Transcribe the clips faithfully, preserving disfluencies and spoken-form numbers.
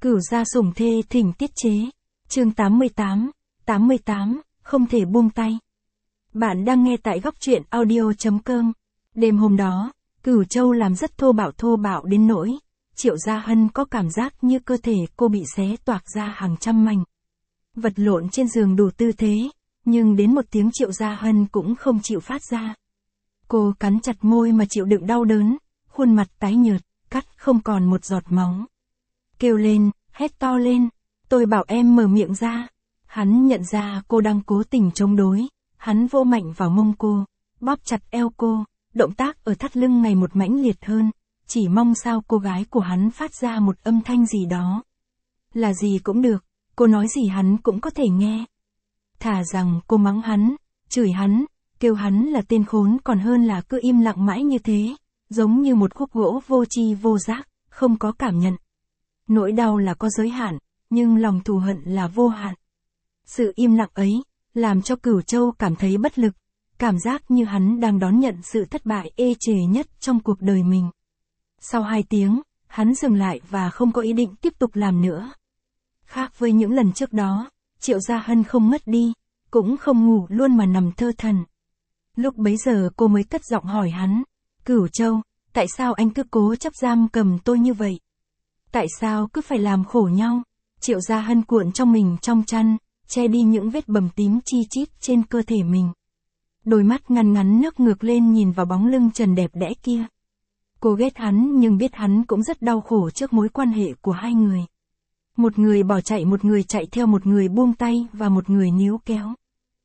Cửu gia sủng thê thỉnh tiết chế. Chương tám mươi tám, tám mươi tám, không thể buông tay. Bạn đang nghe tại góc truyện audio chấm com. Đêm hôm đó, Cửu Châu làm rất thô bạo thô bạo đến nỗi Triệu Gia Hân có cảm giác như cơ thể cô bị xé toạc ra hàng trăm mảnh. Vật lộn trên giường đủ tư thế, nhưng đến một tiếng Triệu Gia Hân cũng không chịu phát ra. Cô cắn chặt môi mà chịu đựng đau đớn, khuôn mặt tái nhợt, cắt không còn một giọt máu. Kêu lên, hét to lên, tôi bảo em mở miệng ra. Hắn nhận ra cô đang cố tình chống đối, hắn vô mạnh vào mông cô, bóp chặt eo cô, động tác ở thắt lưng ngày một mãnh liệt hơn, chỉ mong sao cô gái của hắn phát ra một âm thanh gì đó. Là gì cũng được, cô nói gì hắn cũng có thể nghe. Thà rằng cô mắng hắn, chửi hắn, kêu hắn là tên khốn còn hơn là cứ im lặng mãi như thế, giống như một khúc gỗ vô tri vô giác, không có cảm nhận. Nỗi đau là có giới hạn, nhưng lòng thù hận là vô hạn. Sự im lặng ấy, làm cho Cửu Châu cảm thấy bất lực, cảm giác như hắn đang đón nhận sự thất bại ê chề nhất trong cuộc đời mình. Sau hai tiếng, hắn dừng lại và không có ý định tiếp tục làm nữa. Khác với những lần trước đó, Triệu Gia Hân không mất đi, cũng không ngủ luôn mà nằm thơ thẩn. Lúc bấy giờ cô mới cất giọng hỏi hắn, Cửu Châu, tại sao anh cứ cố chấp giam cầm tôi như vậy? Tại sao cứ phải làm khổ nhau? Triệu Gia Hân cuộn trong mình trong chăn, che đi những vết bầm tím chi chít trên cơ thể mình. Đôi mắt ngăn ngắn nước ngược lên nhìn vào bóng lưng trần đẹp đẽ kia. Cô ghét hắn nhưng biết hắn cũng rất đau khổ trước mối quan hệ của hai người. Một người bỏ chạy, một người chạy theo, một người buông tay và một người níu kéo.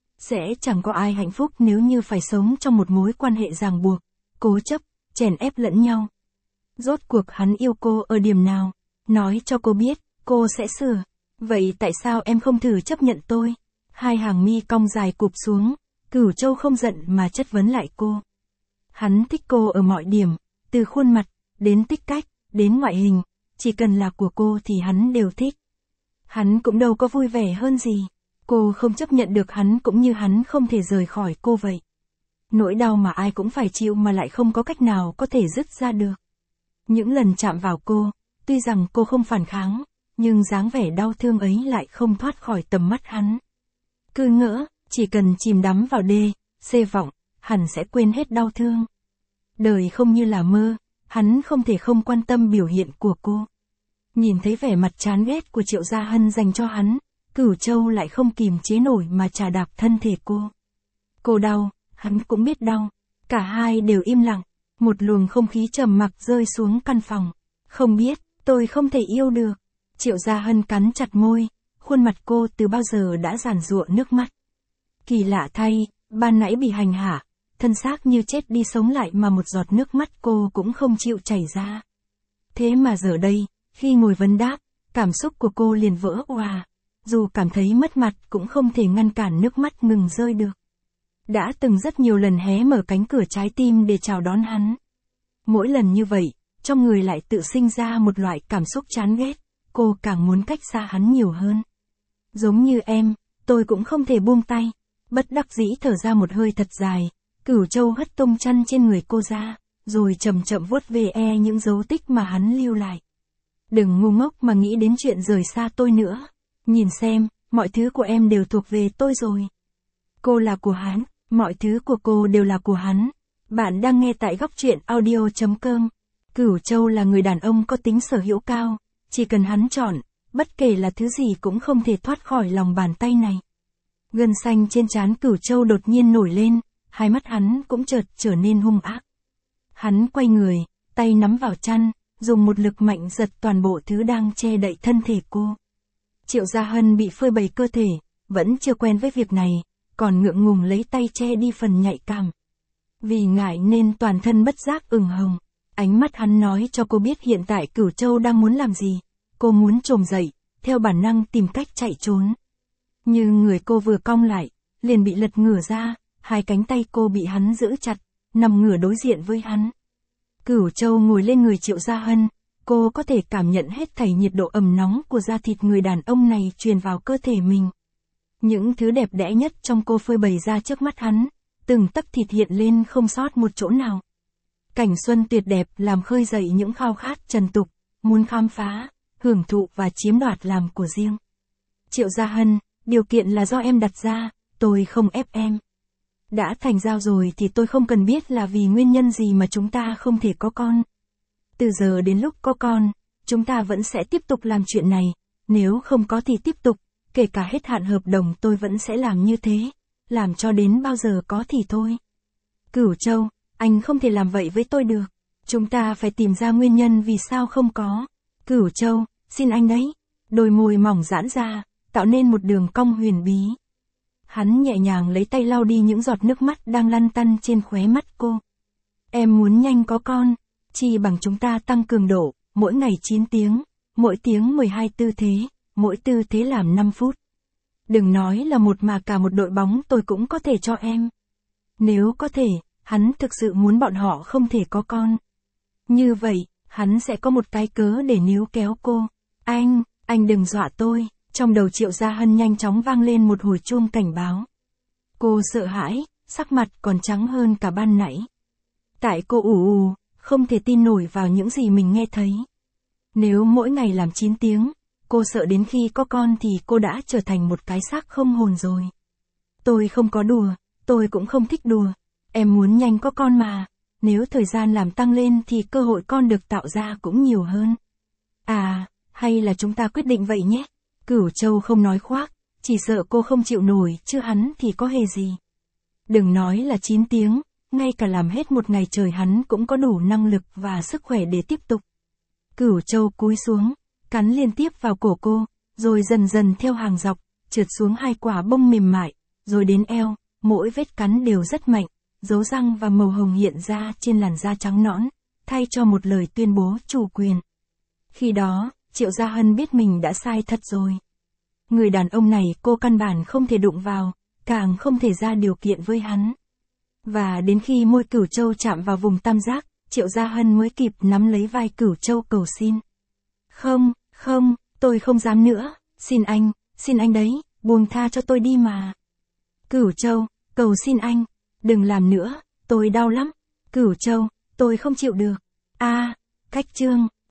Sẽ chẳng có ai hạnh phúc nếu như phải sống trong một mối quan hệ ràng buộc, cố chấp, chèn ép lẫn nhau. Rốt cuộc hắn yêu cô ở điểm nào? Nói cho cô biết, cô sẽ sửa. Vậy tại sao em không thử chấp nhận tôi? Hai hàng mi cong dài cụp xuống, Cửu Châu không giận mà chất vấn lại cô. Hắn thích cô ở mọi điểm, từ khuôn mặt, đến tích cách, đến ngoại hình, chỉ cần là của cô thì hắn đều thích. Hắn cũng đâu có vui vẻ hơn gì. Cô không chấp nhận được hắn cũng như hắn không thể rời khỏi cô vậy. Nỗi đau mà ai cũng phải chịu mà lại không có cách nào có thể dứt ra được. Những lần chạm vào cô, tuy rằng cô không phản kháng, nhưng dáng vẻ đau thương ấy lại không thoát khỏi tầm mắt hắn. Cứ ngỡ, chỉ cần chìm đắm vào đê, xê vọng, hẳn sẽ quên hết đau thương. Đời không như là mơ, hắn không thể không quan tâm biểu hiện của cô. Nhìn thấy vẻ mặt chán ghét của Triệu Gia Hân dành cho hắn, Cửu Châu lại không kìm chế nổi mà chà đạp thân thể cô. Cô đau, hắn cũng biết đau. Cả hai đều im lặng, một luồng không khí trầm mặc rơi xuống căn phòng. Không biết, tôi không thể yêu được. Triệu Gia Hân cắn chặt môi, khuôn mặt cô từ bao giờ đã giàn giụa nước mắt. Kỳ lạ thay, ban nãy bị hành hạ, thân xác như chết đi sống lại mà một giọt nước mắt cô cũng không chịu chảy ra. Thế mà giờ đây, khi ngồi vấn đáp, cảm xúc của cô liền vỡ òa. Dù cảm thấy mất mặt cũng không thể ngăn cản nước mắt ngừng rơi được. Đã từng rất nhiều lần hé mở cánh cửa trái tim để chào đón hắn. Mỗi lần như vậy, trong người lại tự sinh ra một loại cảm xúc chán ghét, cô càng muốn cách xa hắn nhiều hơn. Giống như em, tôi cũng không thể buông tay. Bất đắc dĩ thở ra một hơi thật dài, Cửu Châu hất tung chăn trên người cô ra, rồi chậm chậm vuốt về e những dấu tích mà hắn lưu lại. Đừng ngu ngốc mà nghĩ đến chuyện rời xa tôi nữa. Nhìn xem, mọi thứ của em đều thuộc về tôi rồi. Cô là của hắn, mọi thứ của cô đều là của hắn. Bạn đang nghe tại góc truyện audio chấm com. Cửu Châu là người đàn ông có tính sở hữu cao, chỉ cần hắn chọn, bất kể là thứ gì cũng không thể thoát khỏi lòng bàn tay này. Gân xanh trên trán Cửu Châu đột nhiên nổi lên, hai mắt hắn cũng chợt trở nên hung ác. Hắn quay người, tay nắm vào chăn, dùng một lực mạnh giật toàn bộ thứ đang che đậy thân thể cô. Triệu Gia Hân bị phơi bày cơ thể, vẫn chưa quen với việc này, còn ngượng ngùng lấy tay che đi phần nhạy cảm. Vì ngại nên toàn thân bất giác ửng hồng. Ánh mắt hắn nói cho cô biết hiện tại Cửu Châu đang muốn làm gì. Cô muốn trồm dậy, theo bản năng tìm cách chạy trốn. Nhưng người cô vừa cong lại, liền bị lật ngửa ra, hai cánh tay cô bị hắn giữ chặt, nằm ngửa đối diện với hắn. Cửu Châu ngồi lên người Triệu Gia Hân, cô có thể cảm nhận hết thảy nhiệt độ ẩm nóng của da thịt người đàn ông này truyền vào cơ thể mình. Những thứ đẹp đẽ nhất trong cô phơi bày ra trước mắt hắn, từng tấc thịt hiện lên không sót một chỗ nào. Cảnh xuân tuyệt đẹp làm khơi dậy những khao khát trần tục, muốn khám phá, hưởng thụ và chiếm đoạt làm của riêng. Triệu Gia Hân, điều kiện là do em đặt ra, tôi không ép em. Đã thành giao rồi thì tôi không cần biết là vì nguyên nhân gì mà chúng ta không thể có con. Từ giờ đến lúc có con, chúng ta vẫn sẽ tiếp tục làm chuyện này, nếu không có thì tiếp tục, kể cả hết hạn hợp đồng tôi vẫn sẽ làm như thế, làm cho đến bao giờ có thì thôi. Cửu Châu, anh không thể làm vậy với tôi được. Chúng ta phải tìm ra nguyên nhân vì sao không có. Cửu Châu, xin anh đấy. Đôi môi mỏng giãn ra, tạo nên một đường cong huyền bí. Hắn nhẹ nhàng lấy tay lau đi những giọt nước mắt đang lăn tăn trên khóe mắt cô. Em muốn nhanh có con, chi bằng chúng ta tăng cường độ, mỗi ngày chín tiếng, mỗi tiếng mười hai tư thế, mỗi tư thế làm năm phút. Đừng nói là một mà cả một đội bóng tôi cũng có thể cho em. Nếu có thể, hắn thực sự muốn bọn họ không thể có con. Như vậy, hắn sẽ có một cái cớ để níu kéo cô. Anh, anh đừng dọa tôi. Trong đầu Triệu Gia Hân nhanh chóng vang lên một hồi chuông cảnh báo. Cô sợ hãi, sắc mặt còn trắng hơn cả ban nãy. Tại cô ù ù, không thể tin nổi vào những gì mình nghe thấy. Nếu mỗi ngày làm chín tiếng, cô sợ đến khi có con thì cô đã trở thành một cái xác không hồn rồi. Tôi không có đùa, tôi cũng không thích đùa. Em muốn nhanh có con mà, nếu thời gian làm tăng lên thì cơ hội con được tạo ra cũng nhiều hơn. À, hay là chúng ta quyết định vậy nhé. Cửu Châu không nói khoác, chỉ sợ cô không chịu nổi chứ hắn thì có hề gì. Đừng nói là chín tiếng, ngay cả làm hết một ngày trời hắn cũng có đủ năng lực và sức khỏe để tiếp tục. Cửu Châu cúi xuống, cắn liên tiếp vào cổ cô, rồi dần dần theo hàng dọc, trượt xuống hai quả bông mềm mại, rồi đến eo, mỗi vết cắn đều rất mạnh, dấu răng và màu hồng hiện ra trên làn da trắng nõn, thay cho một lời tuyên bố chủ quyền. Khi đó, Triệu Gia Hân biết mình đã sai thật rồi. Người đàn ông này cô căn bản không thể đụng vào, càng không thể ra điều kiện với hắn. Và đến khi môi Cửu Châu chạm vào vùng tam giác, Triệu Gia Hân mới kịp nắm lấy vai Cửu Châu cầu xin. Không, không, tôi không dám nữa, xin anh, xin anh đấy, buông tha cho tôi đi mà. Cửu Châu, cầu xin anh, đừng làm nữa, tôi đau lắm. Cửu Châu, tôi không chịu được. A, cách chương.